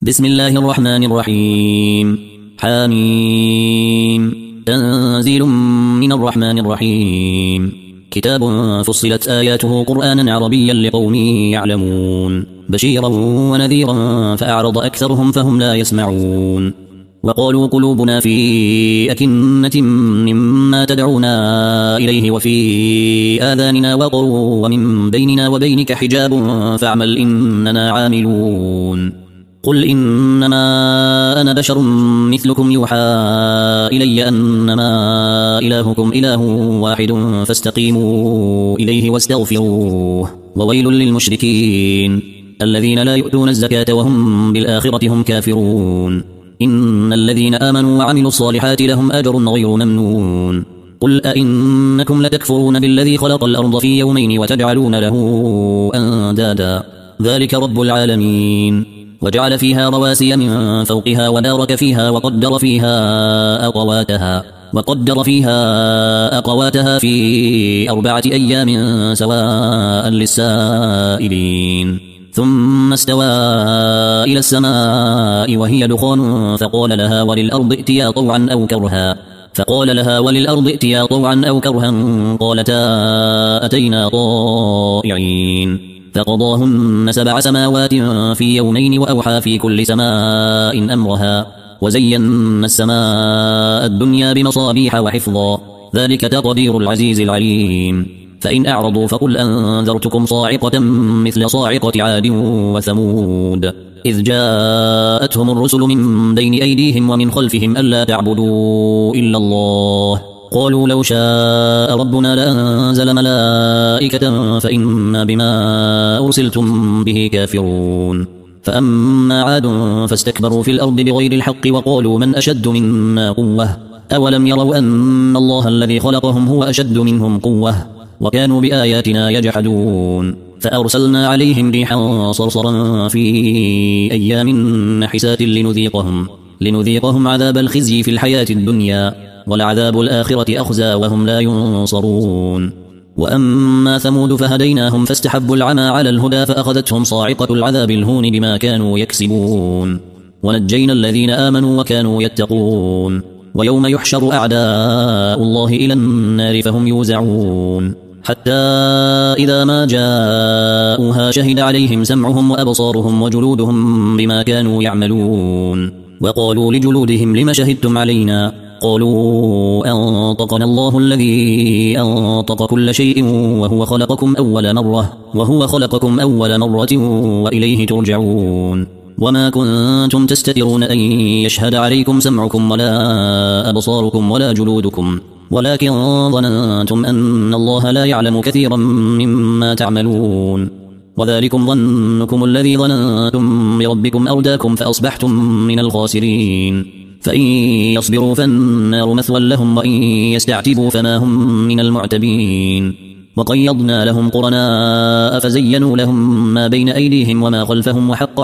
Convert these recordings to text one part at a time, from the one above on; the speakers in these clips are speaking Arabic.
بسم الله الرحمن الرحيم. حاميم. تنزيل من الرحمن الرحيم. كتاب فصلت آياته قرآنا عربيا لقوم يعلمون، بشيرا ونذيرا فأعرض أكثرهم فهم لا يسمعون. وقالوا قلوبنا في أكنة مما تدعونا إليه وفي آذاننا وقر ومن بيننا وبينك حجاب فاعمل إننا عاملون. قل إنما أنا بشر مثلكم يوحى إلي أنما إلهكم إله واحد فاستقيموا إليه واستغفروه. وويل للمشركين الذين لا يؤتون الزكاة وهم بالآخرة هم كافرون. إن الذين آمنوا وعملوا الصالحات لهم أجر غير ممنون. قل أئنكم لتكفرون بالذي خلق الأرض في يومين وتجعلون له أندادا ذلك رب العالمين. وجعل فيها رواسي من فوقها وبارك فيها وقدر فيها أقواتها في 4 أيام سواء للسائلين. ثم استوى إلى السماء وهي دخان فقال لها وللأرض ائتيا طوعا أو كرها قالتا أتينا طائعين. فقضاهن 7 سماوات في يومين وأوحى في كل سماء أمرها وزينا السماء الدنيا بمصابيح وحفظا ذلك تقدير العزيز العليم. فإن أعرضوا فقل أنذرتكم صاعقة مثل صاعقة عاد وثمود إذ جاءتهم الرسل من بين أيديهم ومن خلفهم ألا تعبدوا إلا الله قالوا لو شاء ربنا لأنزل ملائكة فإنا بما أرسلتم به كافرون. فأما عاد فاستكبروا في الأرض بغير الحق وقالوا من أشد منا قوة أولم يروا أن الله الذي خلقهم هو أشد منهم قوة وكانوا بآياتنا يجحدون. فأرسلنا عليهم ريحا صرصرا في أيام نحسات لنذيقهم عذاب الخزي في الحياة الدنيا ولعذاب الآخرة أخزى وهم لا ينصرون. وأما ثمود فهديناهم فاستحبوا العمى على الهدى فأخذتهم صاعقة العذاب الهون بما كانوا يكسبون ونجينا الذين آمنوا وكانوا يتقون. ويوم يحشر أعداء الله إلى النار فهم يوزعون حتى إذا ما جاءوها شهد عليهم سمعهم وأبصارهم وجلودهم بما كانوا يعملون. وقالوا لجلودهم لم شهدتم علينا قالوا أنطقنا الله الذي أنطق كل شيء وهو خلقكم أول مرة وإليه ترجعون. وما كنتم تستترون أن يشهد عليكم سمعكم ولا أبصاركم ولا جلودكم ولكن ظننتم أن الله لا يعلم كثيرا مما تعملون. وذلكم ظنكم الذي ظننتم بربكم أرداكم فأصبحتم من الخاسرين. فإن يصبروا فالنار مثوى لهم وإن يستعتبوا فما هم من المعتبين. وقيضنا لهم قرناء فزينوا لهم ما بين أيديهم وما خلفهم وحق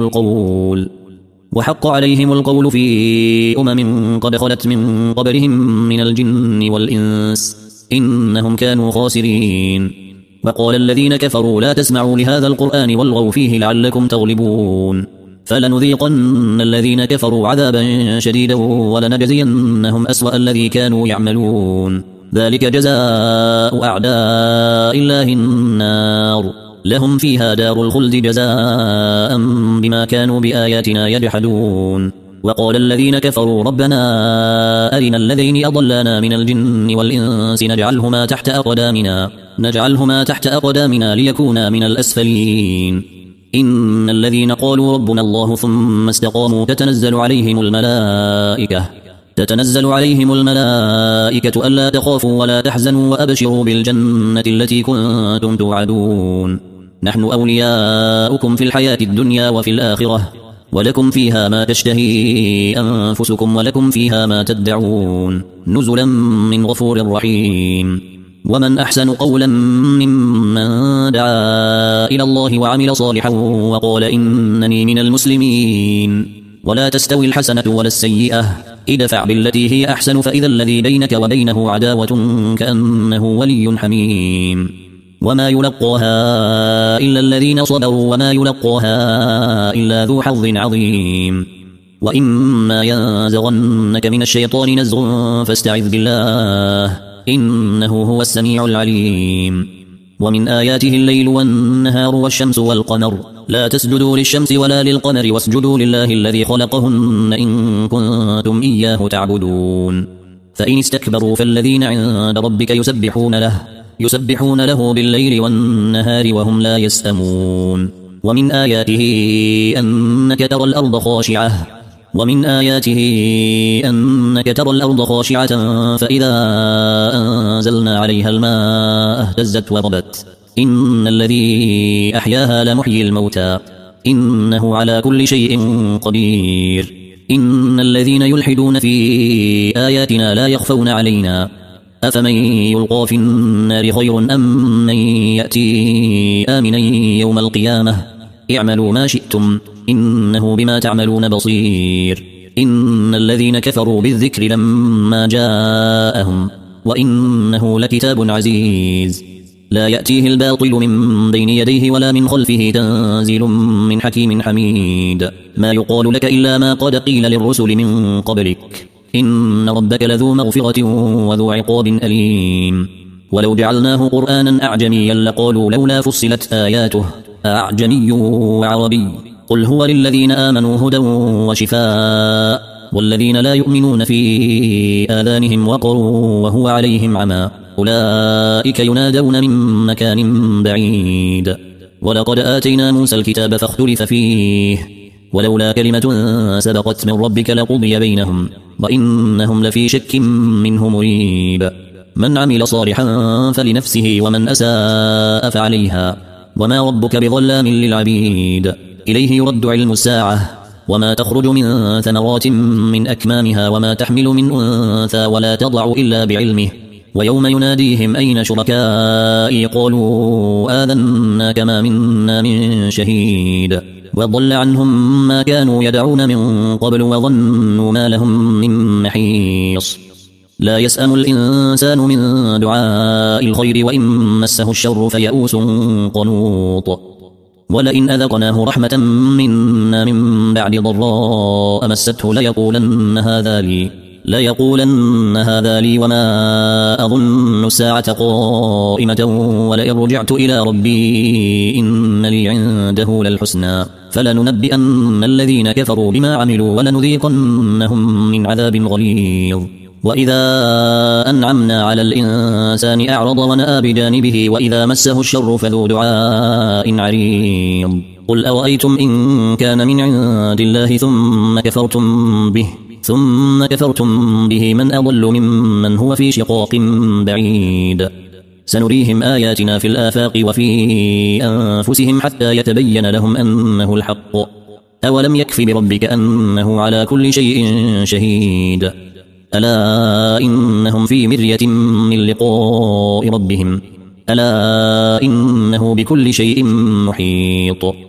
عليهم القول في قد خلت من قبلهم من الجن والإنس إنهم كانوا خاسرين. وقال الذين كفروا لا تسمعوا لهذا القرآن والغوا فيه لعلكم تغلبون. فلنذيقن الذين كفروا عذابا شديدا ولنجزينهم أسوأ الذي كانوا يعملون. ذلك جزاء أعداء الله النار لهم فيها دار الخلد جزاء بما كانوا بآياتنا يجحدون. وقال الذين كفروا ربنا أرنا الذين أضلانا من الجن والإنس نجعلهما تحت أقدامنا ليكونا من الأسفلين. إن الذين قالوا ربنا الله ثم استقاموا تتنزل عليهم الملائكة ألا تخافوا ولا تحزنوا وأبشروا بالجنة التي كنتم توعدون نحن أولياؤكم في الحياة الدنيا وفي الآخرة ولكم فيها ما تشتهي أنفسكم ولكم فيها ما تدعون نزلا من غفور رحيم. ومن أحسن قولا ممن دعا إلى الله وعمل صالحا وقال إنني من المسلمين. ولا تستوي الحسنة ولا السيئة ادفع بالتي هي أحسن فإذا الذي بينك وبينه عداوة كأنه ولي حميم. وما يلقاها إلا الذين صبروا وما يلقاها إلا ذو حظ عظيم وإما ينزغنك من الشيطان نزغ فاستعذ بالله إنه هو السميع العليم ومن آياته الليل والنهار والشمس والقمر لا تسجدوا للشمس ولا للقمر واسجدوا لله الذي خلقهن إن كنتم إياه تعبدون فإن استكبروا فالذين عند ربك يسبحون له بالليل والنهار وهم لا يسأمون ومن آياته أنك ترى الأرض خاشعة فإذا أنزلنا عليها الماء اهتزت وربت إن الذي أحياها لمحيي الموتى إنه على كل شيء قدير إن الذين يلحدون في آياتنا لا يخفون علينا أفمن يلقى في النار خير أم من يأتي آمنا يوم القيامة اعملوا ما شئتم إنه بما تعملون بصير إن الذين كفروا بالذكر لما جاءهم وإنه لكتاب عزيز لا يأتيه الباطل من بين يديه ولا من خلفه تنزيل من حكيم حميد ما يقال لك إلا ما قد قيل للرسل من قبلك إن ربك لذو مغفرة وذو عقاب أليم ولو جعلناه قرآنا أعجميا لقالوا لولا فصلت آياته أعجمي وعربي قل هو للذين آمنوا هدى وشفاء والذين لا يؤمنون في آذانهم وقر وهو عليهم عمى أولئك ينادون من مكان بعيد ولقد آتينا موسى الكتاب فاختلف فيه ولولا كلمة سبقت من ربك لقضي بينهم وإنهم لفي شك منه مريب من عمل صالحا فلنفسه ومن أساء فعليها وما ربك بظلام للعبيد إليه يرد علم الساعة وما تخرج من ثمرات من أكمامها وما تحمل من أنثى ولا تضع إلا بعلمه ويوم يناديهم أين شركائي قالوا آذناك ما منا من شهيد وضل عنهم ما كانوا يدعون من قبل وظنوا ما لهم من محيص لا يسأم الإنسان من دعاء الخير وإن مسه الشر فيئوس قنوط ولئن أذقناه رحمة منا من بعد ضراء مسته ليقولن هذا لي وما أظن الساعة قائمة ولئن رجعت إلى ربي إن لي عنده للحسنى فلننبئن الذين كفروا بما عملوا ولنذيقنهم من عذاب غليظ وإذا أنعمنا على الإنسان أعرض ونأى بجانبه وإذا مسه الشر فذو دعاء عريض قل أرأيتم إن كان من عند الله ثم كفرتم به من أضل ممن هو في شقاق بعيد سنريهم آياتنا في الآفاق وفي أنفسهم حتى يتبين لهم أنه الحق أولم يكف بربك أنه على كل شيء شهيد ألا إنهم في مرية من لقاء ربهم ألا إنه بكل شيء محيط